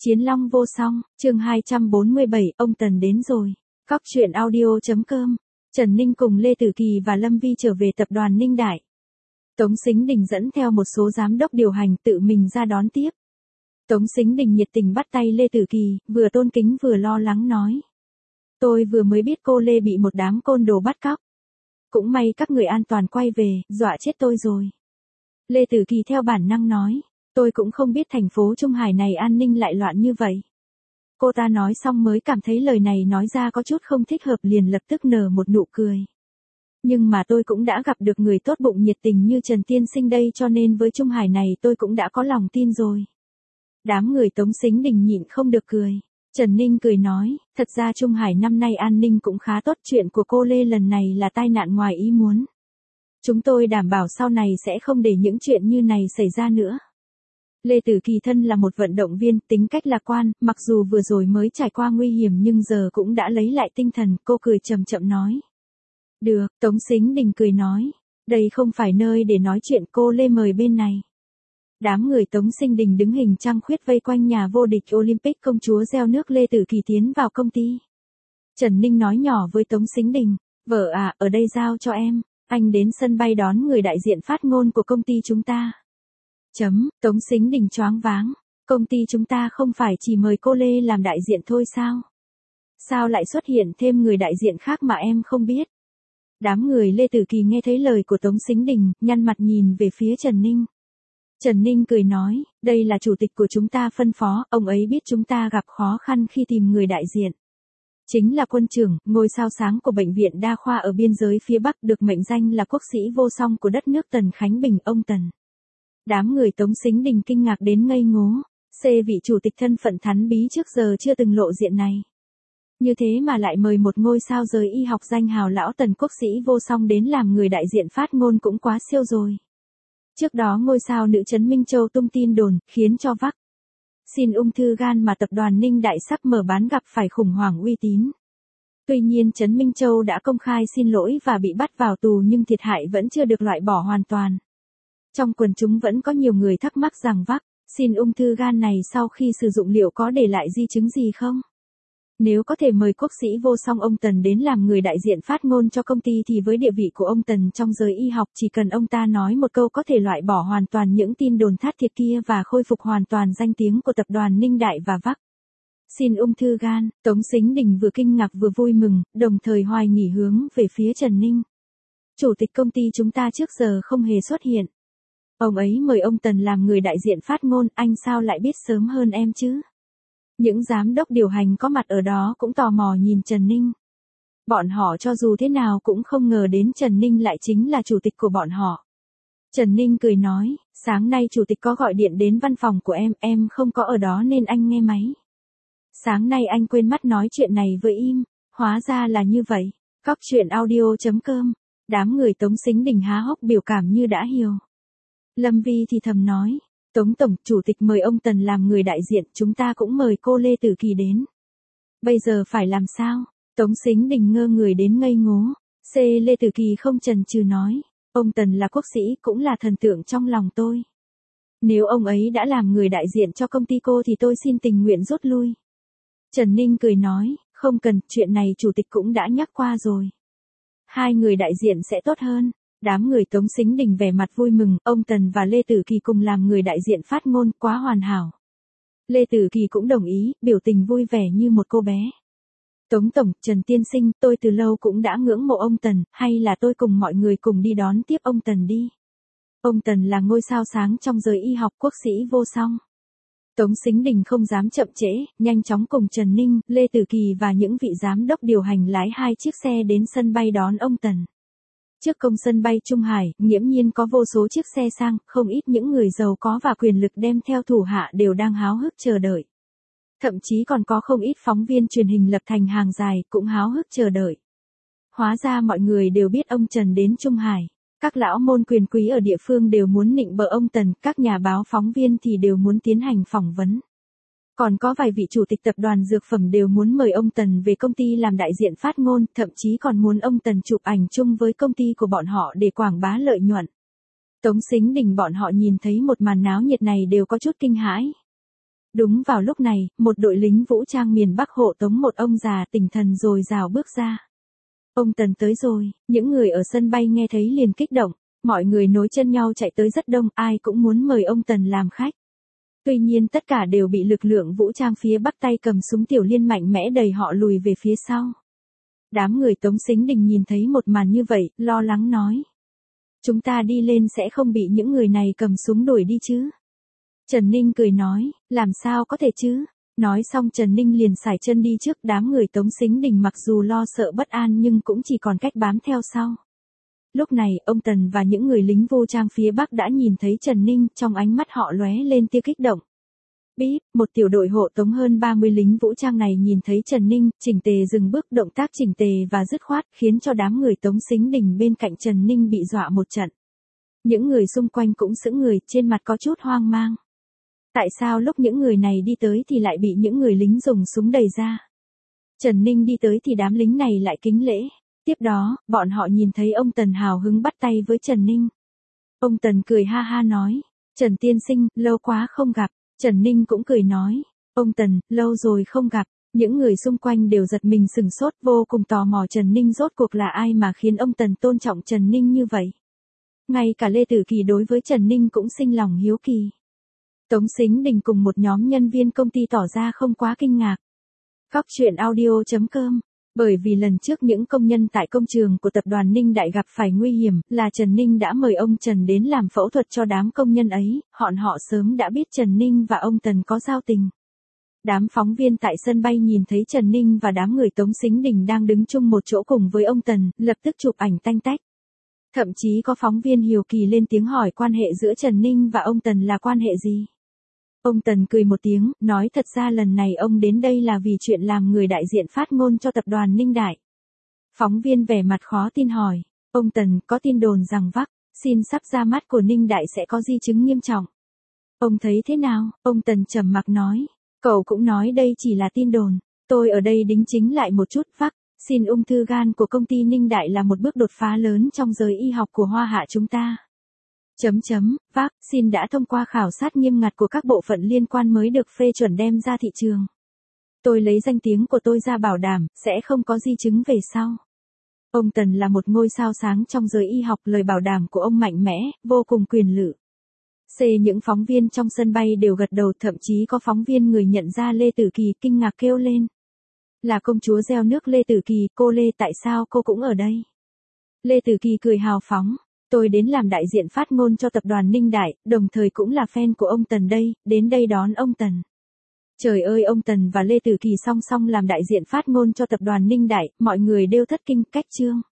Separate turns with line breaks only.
Chiến Long vô song, chương 247, ông Tần đến rồi. Cóc truyện audio.com. Trần Ninh cùng Lê Tử Kỳ và Lâm Vi trở về tập đoàn Ninh Đại. Tống Sính Đình dẫn theo một số giám đốc điều hành tự mình ra đón tiếp. Tống Sính Đình nhiệt tình bắt tay Lê Tử Kỳ, vừa tôn kính vừa lo lắng nói. Tôi vừa mới biết cô Lê bị một đám côn đồ bắt cóc. Cũng may các người an toàn quay về, dọa chết tôi rồi. Lê Tử Kỳ theo bản năng nói. Tôi cũng không biết thành phố Trung Hải này an ninh lại loạn như vậy. Cô ta nói xong mới cảm thấy lời này nói ra có chút không thích hợp, liền lập tức nở một nụ cười. Nhưng mà tôi cũng đã gặp được người tốt bụng nhiệt tình như Trần Tiên Sinh đây, cho nên với Trung Hải này tôi cũng đã có lòng tin rồi. Đám người Tống Sính Đình nhịn không được cười. Trần Ninh cười nói, thật ra Trung Hải năm nay an ninh cũng khá tốt, chuyện của cô Lê lần này là tai nạn ngoài ý muốn. Chúng tôi đảm bảo sau này sẽ không để những chuyện như này xảy ra nữa. Lê Tử Kỳ thân là một vận động viên, tính cách lạc quan, mặc dù vừa rồi mới trải qua nguy hiểm nhưng giờ cũng đã lấy lại tinh thần, cô cười chậm chậm nói. Được, Tống Sính Đình cười nói, đây không phải nơi để nói chuyện, cô Lê mời bên này. Đám người Tống Sính Đình đứng hình trăng khuyết vây quanh nhà vô địch Olympic công chúa gieo nước Lê Tử Kỳ tiến vào công ty. Trần Ninh nói nhỏ với Tống Sính Đình, vợ à, ở đây giao cho em, anh đến sân bay đón người đại diện phát ngôn của công ty chúng ta. Tống Sính Đình choáng váng, công ty chúng ta không phải chỉ mời cô Lê làm đại diện thôi sao? Sao lại xuất hiện thêm người đại diện khác mà em không biết? Đám người Lê Tử Kỳ nghe thấy lời của Tống Sính Đình, nhăn mặt nhìn về phía Trần Ninh. Trần Ninh cười nói, đây là chủ tịch của chúng ta phân phó, ông ấy biết chúng ta gặp khó khăn khi tìm người đại diện. Chính là quân trưởng, ngôi sao sáng của bệnh viện đa khoa ở biên giới phía Bắc, được mệnh danh là quốc sĩ vô song của đất nước Tần Khánh Bình, ông Tần. Đám người Tống Sính Đình kinh ngạc đến ngây ngố, vị chủ tịch thân phận thánh bí trước giờ chưa từng lộ diện này. Như thế mà lại mời một ngôi sao giới y học danh hào lão Tần quốc sĩ vô song đến làm người đại diện phát ngôn cũng quá siêu rồi. Trước đó ngôi sao nữ Trấn Minh Châu tung tin đồn, khiến cho xin ung thư gan mà tập đoàn Ninh Đại sắp mở bán gặp phải khủng hoảng uy tín. Tuy nhiên Trấn Minh Châu đã công khai xin lỗi và bị bắt vào tù nhưng thiệt hại vẫn chưa được loại bỏ hoàn toàn. Trong quần chúng vẫn có nhiều người thắc mắc rằng xin ung thư gan này sau khi sử dụng liệu có để lại di chứng gì không? Nếu có thể mời quốc sĩ vô song ông Tần đến làm người đại diện phát ngôn cho công ty thì với địa vị của ông Tần trong giới y học, chỉ cần ông ta nói một câu có thể loại bỏ hoàn toàn những tin đồn thất thiệt kia và khôi phục hoàn toàn danh tiếng của tập đoàn Ninh Đại và xin ung thư gan. Tống Sính Đình vừa kinh ngạc vừa vui mừng, đồng thời hoài nghi hướng về phía Trần Ninh. Chủ tịch công ty chúng ta trước giờ không hề xuất hiện. Ông ấy mời ông Tần làm người đại diện phát ngôn, anh sao lại biết sớm hơn em chứ? Những giám đốc điều hành có mặt ở đó cũng tò mò nhìn Trần Ninh. Bọn họ cho dù thế nào cũng không ngờ đến Trần Ninh lại chính là chủ tịch của bọn họ. Trần Ninh cười nói, sáng nay chủ tịch có gọi điện đến văn phòng của em không có ở đó nên anh nghe máy. Sáng nay anh quên mất nói chuyện này với em, hóa ra là như vậy. Cóc truyện audio.com. Đám người Tống Sính Đình há hốc biểu cảm như đã hiểu. Lâm Vi thì thầm nói, Tống Tổng, chủ tịch mời ông Tần làm người đại diện, chúng ta cũng mời cô Lê Tử Kỳ đến. Bây giờ phải làm sao? Tống Sính Đình ngơ người đến ngây ngố. Lê Tử Kỳ không chần chừ nói, ông Tần là quốc sĩ cũng là thần tượng trong lòng tôi. Nếu ông ấy đã làm người đại diện cho công ty cô thì tôi xin tình nguyện rút lui. Trần Ninh cười nói, không cần, chuyện này chủ tịch cũng đã nhắc qua rồi. Hai người đại diện sẽ tốt hơn. Đám người Tống Sính Đình vẻ mặt vui mừng, ông Tần và Lê Tử Kỳ cùng làm người đại diện phát ngôn, quá hoàn hảo. Lê Tử Kỳ cũng đồng ý, biểu tình vui vẻ như một cô bé. Tống Tổng, Trần Tiên Sinh, tôi từ lâu cũng đã ngưỡng mộ ông Tần, hay là tôi cùng mọi người cùng đi đón tiếp ông Tần đi. Ông Tần là ngôi sao sáng trong giới y học, quốc sĩ vô song. Tống Sính Đình không dám chậm trễ, nhanh chóng cùng Trần Ninh, Lê Tử Kỳ và những vị giám đốc điều hành lái 2 chiếc xe đến sân bay đón ông Tần. Trước công sân bay Trung Hải, nghiễm nhiên có vô số chiếc xe sang, không ít những người giàu có và quyền lực đem theo thủ hạ đều đang háo hức chờ đợi. Thậm chí còn có không ít phóng viên truyền hình lập thành hàng dài, cũng háo hức chờ đợi. Hóa ra mọi người đều biết ông Trần đến Trung Hải. Các lão môn quyền quý ở địa phương đều muốn nịnh bợ ông Tần, các nhà báo phóng viên thì đều muốn tiến hành phỏng vấn. Còn có vài vị chủ tịch tập đoàn dược phẩm đều muốn mời ông Tần về công ty làm đại diện phát ngôn, thậm chí còn muốn ông Tần chụp ảnh chung với công ty của bọn họ để quảng bá lợi nhuận. Tống Sính Đình bọn họ nhìn thấy một màn náo nhiệt này đều có chút kinh hãi. Đúng vào lúc này, một đội lính vũ trang miền Bắc hộ tống một ông già tỉnh thần dồi dào bước ra. Ông Tần tới rồi, những người ở sân bay nghe thấy liền kích động, mọi người nối chân nhau chạy tới rất đông, ai cũng muốn mời ông Tần làm khách. Tuy nhiên tất cả đều bị lực lượng vũ trang phía Bắc tay cầm súng tiểu liên mạnh mẽ đẩy họ lùi về phía sau. Đám người Tống Sính Đình nhìn thấy một màn như vậy, lo lắng nói. Chúng ta đi lên sẽ không bị những người này cầm súng đuổi đi chứ? Trần Ninh cười nói, làm sao có thể chứ? Nói xong Trần Ninh liền sải chân đi trước, đám người Tống Sính Đình mặc dù lo sợ bất an nhưng cũng chỉ còn cách bám theo sau. Lúc này, ông Tần và những người lính vũ trang phía Bắc đã nhìn thấy Trần Ninh, trong ánh mắt họ lóe lên tia kích động. Bíp, một tiểu đội hộ tống hơn 30 lính vũ trang này nhìn thấy Trần Ninh, chỉnh tề dừng bước, động tác chỉnh tề và dứt khoát, khiến cho đám người Tống Sính Đình bên cạnh Trần Ninh bị dọa một trận. Những người xung quanh cũng sững người, trên mặt có chút hoang mang. Tại sao lúc những người này đi tới thì lại bị những người lính dùng súng đẩy ra? Trần Ninh đi tới thì đám lính này lại kính lễ. Tiếp đó, bọn họ nhìn thấy ông Tần hào hứng bắt tay với Trần Ninh. Ông Tần cười ha ha nói, Trần tiên sinh, lâu quá không gặp. Trần Ninh cũng cười nói, ông Tần, lâu rồi không gặp. Những người xung quanh đều giật mình sửng sốt, vô cùng tò mò Trần Ninh rốt cuộc là ai mà khiến ông Tần tôn trọng Trần Ninh như vậy. Ngay cả Lê Tử Kỳ đối với Trần Ninh cũng sinh lòng hiếu kỳ. Tống Sính Đình cùng một nhóm nhân viên công ty tỏ ra không quá kinh ngạc. Cóc truyện audio.com. Bởi vì lần trước những công nhân tại công trường của tập đoàn Ninh Đại gặp phải nguy hiểm, là Trần Ninh đã mời ông Trần đến làm phẫu thuật cho đám công nhân ấy, họ sớm đã biết Trần Ninh và ông Tần có giao tình. Đám phóng viên tại sân bay nhìn thấy Trần Ninh và đám người Tống Sính Đình đang đứng chung một chỗ cùng với ông Tần, lập tức chụp ảnh tanh tách. Thậm chí có phóng viên hiếu kỳ lên tiếng hỏi quan hệ giữa Trần Ninh và ông Tần là quan hệ gì. Ông Tần cười một tiếng, nói thật ra lần này ông đến đây là vì chuyện làm người đại diện phát ngôn cho tập đoàn Ninh Đại. Phóng viên vẻ mặt khó tin hỏi, ông Tần, có tin đồn rằng vaccine sắp ra mắt của Ninh Đại sẽ có di chứng nghiêm trọng. Ông thấy thế nào? Ông Tần trầm mặc nói, cậu cũng nói đây chỉ là tin đồn, tôi ở đây đính chính lại một chút, vaccine ung thư gan của công ty Ninh Đại là một bước đột phá lớn trong giới y học của Hoa Hạ chúng ta. Vaccine đã thông qua khảo sát nghiêm ngặt của các bộ phận liên quan mới được phê chuẩn đem ra thị trường. Tôi lấy danh tiếng của tôi ra bảo đảm, sẽ không có di chứng về sau. Ông Tần là một ngôi sao sáng trong giới y học, lời bảo đảm của ông mạnh mẽ, vô cùng quyền lự. Những phóng viên trong sân bay đều gật đầu, thậm chí có phóng viên người nhận ra Lê Tử Kỳ kinh ngạc kêu lên. Là công chúa gieo nước Lê Tử Kỳ, cô Lê, tại sao cô cũng ở đây? Lê Tử Kỳ cười hào phóng. Tôi đến làm đại diện phát ngôn cho tập đoàn Ninh Đại, đồng thời cũng là fan của ông Tần đây, đến đây đón ông Tần. Trời ơi, ông Tần và Lê Tử Kỳ song song làm đại diện phát ngôn cho tập đoàn Ninh Đại, mọi người đều thất kinh. Cách chương